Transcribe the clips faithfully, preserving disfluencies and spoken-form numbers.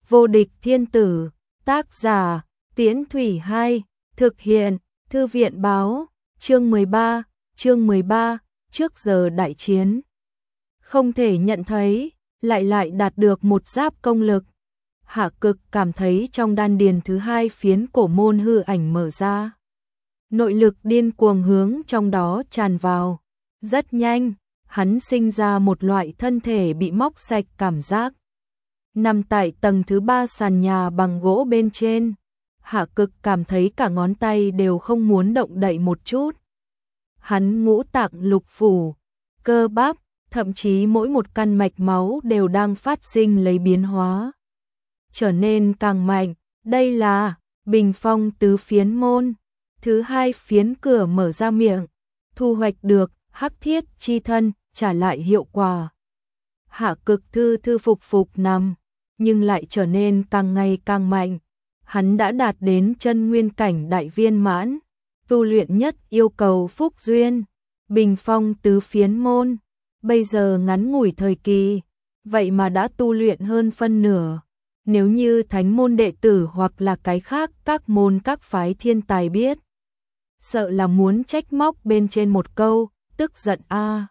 Vô địch thiên tử, tác giả, Tiễn Thủy hai, thực hiện, Thư viện báo, chương mười ba, chương mười ba, trước giờ đại chiến. Không thể nhận thấy, lại lại đạt được một giáp công lực. Hạ Cực cảm thấy trong đan điền thứ hai phiến cổ môn hư ảnh mở ra. Nội lực điên cuồng hướng trong đó tràn vào. Rất nhanh, hắn sinh ra một loại thân thể bị móc sạch cảm giác. Nằm tại tầng thứ ba sàn nhà bằng gỗ bên trên, Hạ Cực cảm thấy cả ngón tay đều không muốn động đậy một chút. Hắn ngũ tạng lục phủ, cơ bắp, thậm chí mỗi một căn mạch máu đều đang phát sinh lấy biến hóa, trở nên càng mạnh. Đây là Bình Phong tứ phiến môn. Thứ hai phiến cửa mở ra miệng, thu hoạch được hắc thiết chi thân, trả lại hiệu quả. Hạ Cực thư thư phục phục nằm, nhưng lại trở nên càng ngày càng mạnh. Hắn đã đạt đến chân nguyên cảnh đại viên mãn, tu luyện nhất yêu cầu phúc duyên. Bình Phong tứ phiến môn, bây giờ ngắn ngủi thời kỳ, vậy mà đã tu luyện hơn phân nửa. Nếu như thánh môn đệ tử hoặc là cái khác các môn các phái thiên tài biết, sợ là muốn trách móc bên trên một câu, tức giận a. À.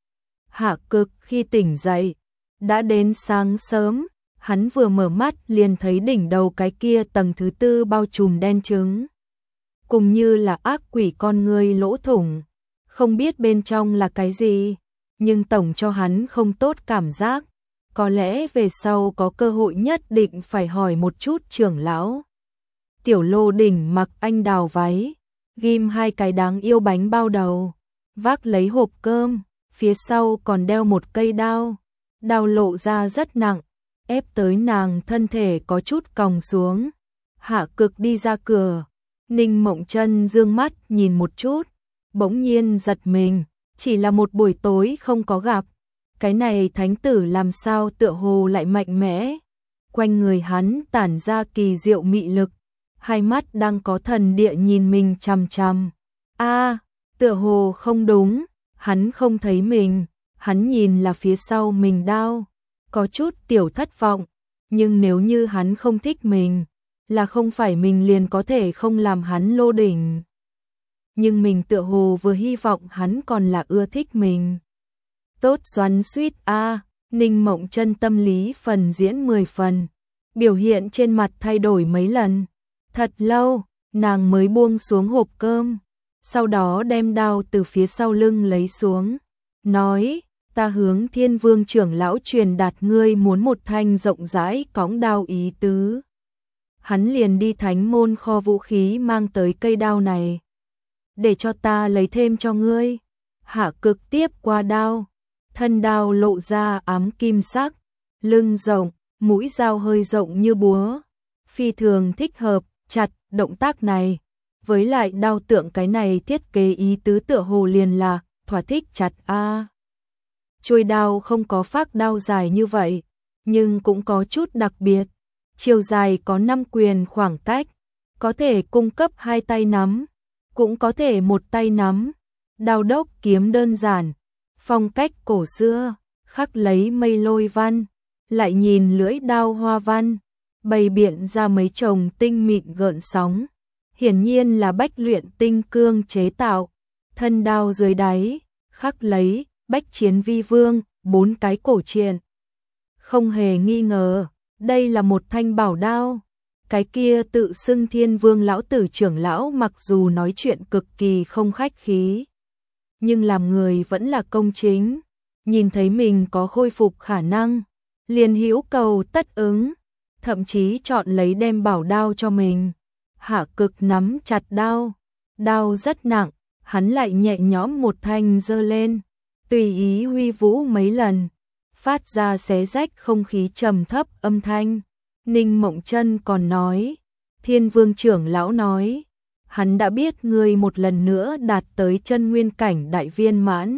Hạ Cực khi tỉnh dậy, đã đến sáng sớm, hắn vừa mở mắt liền thấy đỉnh đầu cái kia tầng thứ tư bao trùm đen trứng, cùng như là ác quỷ con người lỗ thủng, không biết bên trong là cái gì, nhưng tổng cho hắn không tốt cảm giác. Có lẽ về sau có cơ hội nhất định phải hỏi một chút trưởng lão. Tiểu Lô Đỉnh mặc anh đào váy, ghim hai cái đáng yêu bánh bao đầu, vác lấy hộp cơm, phía sau còn đeo một cây đao. Đao lộ ra rất nặng, ép tới nàng thân thể có chút còng xuống. Hạ Cực đi ra cửa, Ninh Mộng Chân dương mắt nhìn một chút, bỗng nhiên giật mình, chỉ là một buổi tối không có gặp. Cái này thánh tử làm sao tựa hồ lại mạnh mẽ, quanh người hắn tản ra kỳ diệu mị lực, hai mắt đang có thần địa nhìn mình chằm chằm. A, à, tựa hồ không đúng, hắn không thấy mình, hắn nhìn là phía sau mình đao, có chút tiểu thất vọng, nhưng nếu như hắn không thích mình, là không phải mình liền có thể không làm hắn lô đỉnh. Nhưng mình tựa hồ vừa hy vọng hắn còn là ưa thích mình. Tốt xoắn suýt a, à, Ninh Mộng Chân tâm lý phần diễn mười phần, biểu hiện trên mặt thay đổi mấy lần. Thật lâu, nàng mới buông xuống hộp cơm, sau đó đem đao từ phía sau lưng lấy xuống, nói, ta hướng Thiên Vương trưởng lão truyền đạt ngươi muốn một thanh rộng rãi cõng đao ý tứ. Hắn liền đi thánh môn kho vũ khí mang tới cây đao này, để cho ta lấy thêm cho ngươi. Hạ Cực tiếp qua đao, thân đao lộ ra ám kim sắc, lưng rộng, mũi dao hơi rộng như búa, phi thường thích hợp. Chặt động tác này, với lại đao tượng cái này thiết kế ý tứ tựa hồ liền là thỏa thích chặt a. À. Chuôi đao không có phác đao dài như vậy, nhưng cũng có chút đặc biệt. Chiều dài có năm quyền khoảng cách, có thể cung cấp hai tay nắm, cũng có thể một tay nắm. Đao đốc kiếm đơn giản, phong cách cổ xưa, khắc lấy mây lôi văn, lại nhìn lưỡi đao hoa văn, bày biện ra mấy chồng tinh mịn gợn sóng, hiển nhiên là bách luyện tinh cương chế tạo. Thân đao dưới đáy, khắc lấy bách chiến vi vương, bốn cái cổ truyện. Không hề nghi ngờ, đây là một thanh bảo đao. Cái kia tự xưng Thiên Vương lão tử trưởng lão mặc dù nói chuyện cực kỳ không khách khí, nhưng làm người vẫn là công chính, nhìn thấy mình có khôi phục khả năng, liền hữu cầu tất ứng, thậm chí chọn lấy đem bảo đao cho mình. Hạ Cực nắm chặt đao, đao rất nặng, hắn lại nhẹ nhõm một thanh giơ lên, tùy ý huy vũ mấy lần, phát ra xé rách không khí trầm thấp âm thanh. Ninh Mộng Chân còn nói, Thiên Vương trưởng lão nói, hắn đã biết ngươi một lần nữa đạt tới chân nguyên cảnh đại viên mãn.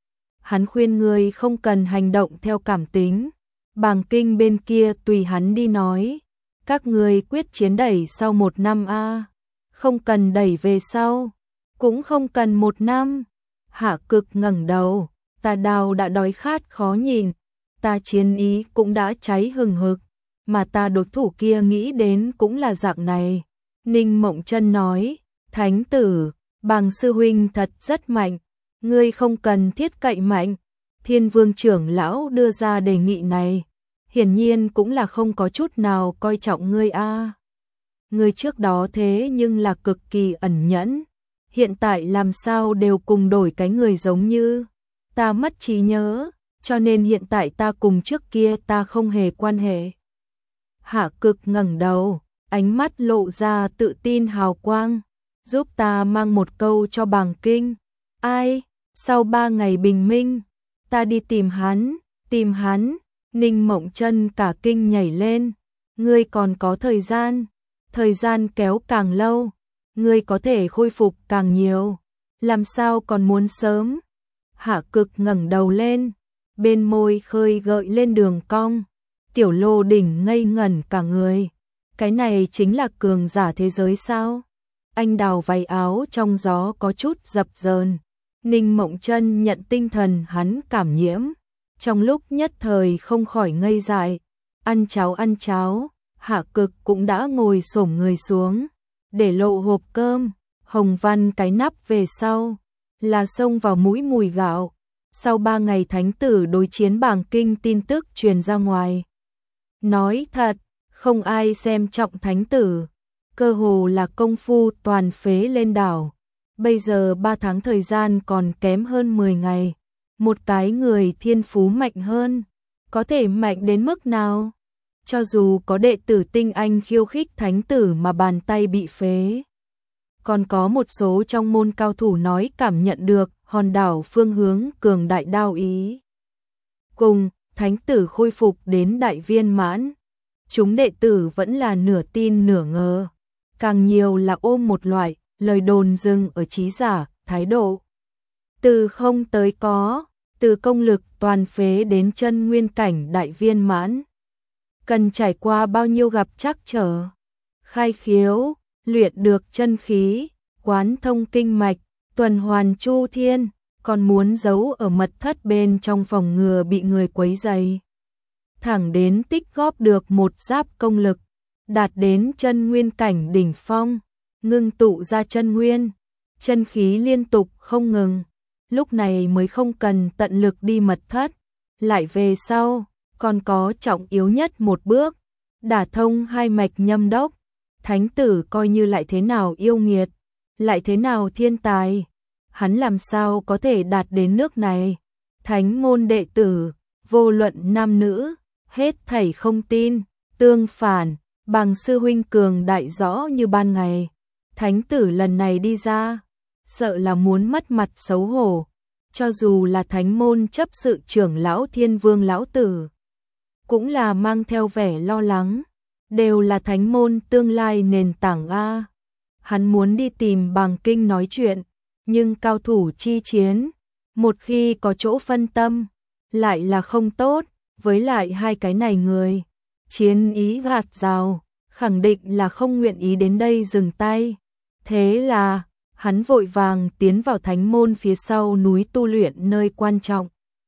Hắn khuyên ngươi không cần hành động theo cảm tính. Bàng Kinh bên kia tùy hắn đi nói, các ngươi quyết chiến đẩy sau một năm a, à. Không cần đẩy về sau, cũng không cần một năm. Hạ Cực ngẩng đầu, ta đao đã đói khát khó nhìn, ta chiến ý cũng đã cháy hừng hực, mà ta đối thủ kia nghĩ đến cũng là dạng này. Ninh Mộng Chân nói, Thánh tử, Bàng sư huynh thật rất mạnh, ngươi không cần thiết cậy mạnh. Thiên Vương trưởng lão đưa ra đề nghị này, hiển nhiên cũng là không có chút nào coi trọng ngươi a. Ngươi trước đó thế nhưng là cực kỳ ẩn nhẫn, hiện tại làm sao đều cùng đổi cái người giống như, ta mất trí nhớ, cho nên hiện tại ta cùng trước kia ta không hề quan hệ. Hạ Cực ngẩng đầu, ánh mắt lộ ra tự tin hào quang, giúp ta mang một câu cho Bàng Kinh. Ai? Sau ba ngày bình minh, ta đi tìm hắn, tìm hắn. Ninh Mộng Chân cả kinh nhảy lên, ngươi còn có thời gian, thời gian kéo càng lâu, ngươi có thể khôi phục càng nhiều, làm sao còn muốn sớm. Hạ Cực ngẩng đầu lên, bên môi khơi gợi lên đường cong, Tiểu Lô Đỉnh ngây ngẩn cả người, cái này chính là cường giả thế giới sao? Anh đào váy áo trong gió có chút dập dờn, Ninh Mộng Chân nhận tinh thần hắn cảm nhiễm, trong lúc nhất thời không khỏi ngây dại. Ăn cháo ăn cháo, Hạ Cực cũng đã ngồi xổm người xuống, để lộ hộp cơm, hồng văn cái nắp về sau, là xông vào mũi mùi gạo. Sau ba ngày thánh tử đối chiến Bàng Kinh tin tức truyền ra ngoài. Nói thật, không ai xem trọng thánh tử, cơ hồ là công phu toàn phế lên đảo. Bây giờ ba tháng thời gian còn kém hơn mười ngày, một cái người thiên phú mạnh hơn, có thể mạnh đến mức nào? Cho dù có đệ tử tinh anh khiêu khích thánh tử mà bàn tay bị phế. Còn có một số trong môn cao thủ nói cảm nhận được hòn đảo phương hướng cường đại đao ý. Cùng, thánh tử khôi phục đến đại viên mãn. Chúng đệ tử vẫn là nửa tin nửa ngờ. Càng nhiều là ôm một loại, lời đồn dừng ở trí giả, thái độ. Từ không tới có, từ công lực toàn phế đến chân nguyên cảnh đại viên mãn. Cần trải qua bao nhiêu gặp trắc trở, khai khiếu, luyện được chân khí, quán thông kinh mạch, tuần hoàn chu thiên, còn muốn giấu ở mật thất bên trong phòng ngừa bị người quấy rầy. Thẳng đến tích góp được một giáp công lực, đạt đến chân nguyên cảnh đỉnh phong, ngưng tụ ra chân nguyên, chân khí liên tục không ngừng, lúc này mới không cần tận lực đi mật thất, lại về sau, còn có trọng yếu nhất một bước, đả thông hai mạch nhâm đốc. Thánh tử coi như lại thế nào yêu nghiệt, lại thế nào thiên tài, hắn làm sao có thể đạt đến nước này. Thánh môn đệ tử, vô luận nam nữ, hết thảy không tin, tương phản, Bàng sư huynh cường đại rõ như ban ngày. Thánh tử lần này đi ra, sợ là muốn mất mặt xấu hổ, cho dù là thánh môn chấp sự trưởng lão Thiên Vương lão tử, cũng là mang theo vẻ lo lắng. Đều là thánh môn tương lai nền tảng a. Hắn muốn đi tìm Bàng Kinh nói chuyện, nhưng cao thủ chi chiến, một khi có chỗ phân tâm, lại là không tốt, với lại hai cái này người, chiến ý gạt rào, khẳng định là không nguyện ý đến đây dừng tay. Thế là, hắn vội vàng tiến vào thánh môn phía sau núi tu luyện nơi quan trọng.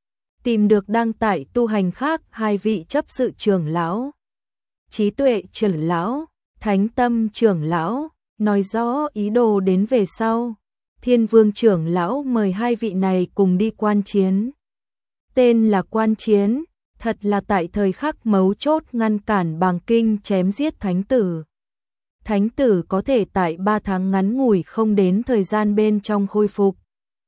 Tìm được đang tại tu hành khác hai vị chấp sự trưởng lão. Trí Tuệ trưởng lão, Thánh Tâm trưởng lão, nói rõ ý đồ đến về sau. Thiên Vương trưởng lão mời hai vị này cùng đi quan chiến. Tên là quan chiến, thật là tại thời khắc mấu chốt ngăn cản Bàng Kinh chém giết thánh tử. Thánh tử có thể tại ba tháng ngắn ngủi không đến thời gian bên trong khôi phục.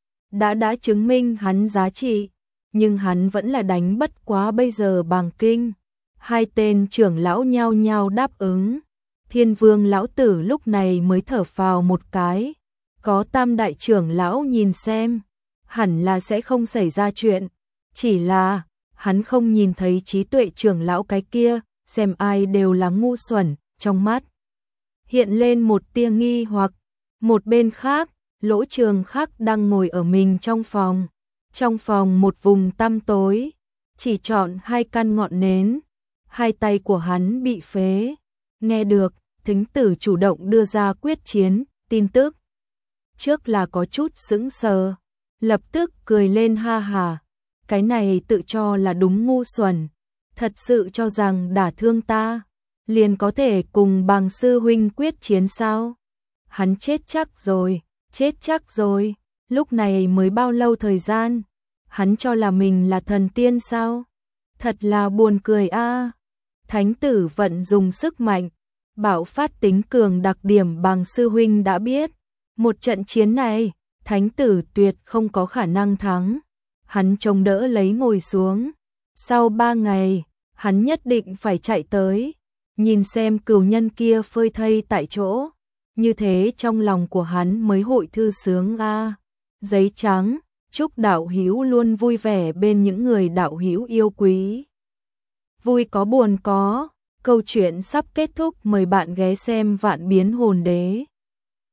Đã đã chứng minh hắn giá trị, nhưng hắn vẫn là đánh bất quá bây giờ Bàng Kinh. Hai tên trưởng lão nhao nhao đáp ứng. Thiên Vương lão tử lúc này mới thở phào một cái. Có tam đại trưởng lão nhìn xem, hẳn là sẽ không xảy ra chuyện. Chỉ là, hắn không nhìn thấy Trí Tuệ trưởng lão cái kia, xem ai đều là ngu xuẩn, trong mắt. Hiện lên một tia nghi hoặc, một bên khác, Lỗ Trường Khắc đang ngồi ở mình trong phòng. Trong phòng một vùng tăm tối, chỉ chọn hai căn ngọn nến. Hai tay của hắn bị phế. Nghe được, thánh tử chủ động đưa ra quyết chiến, tin tức. Trước là có chút sững sờ, lập tức cười lên ha hà. Cái này tự cho là đúng ngu xuẩn. Thật sự cho rằng đả thương ta, liền có thể cùng bằng sư huynh quyết chiến sao? Hắn chết chắc rồi, chết chắc rồi, lúc này mới bao lâu thời gian? Hắn cho là mình là thần tiên sao? Thật là buồn cười a. À. Thánh tử vận dùng sức mạnh, bạo phát tính cường đặc điểm bằng sư huynh đã biết. Một trận chiến này, thánh tử tuyệt không có khả năng thắng. Hắn chống đỡ lấy ngồi xuống. Sau ba ngày, hắn nhất định phải chạy tới, nhìn xem cừu nhân kia phơi thây tại chỗ. Như thế trong lòng của hắn mới hội thư sướng a. À. Giấy trắng, chúc đạo hữu luôn vui vẻ bên những người đạo hữu yêu quý. Vui có buồn có, câu chuyện sắp kết thúc, mời bạn ghé xem Vạn Biến Hồn Đế.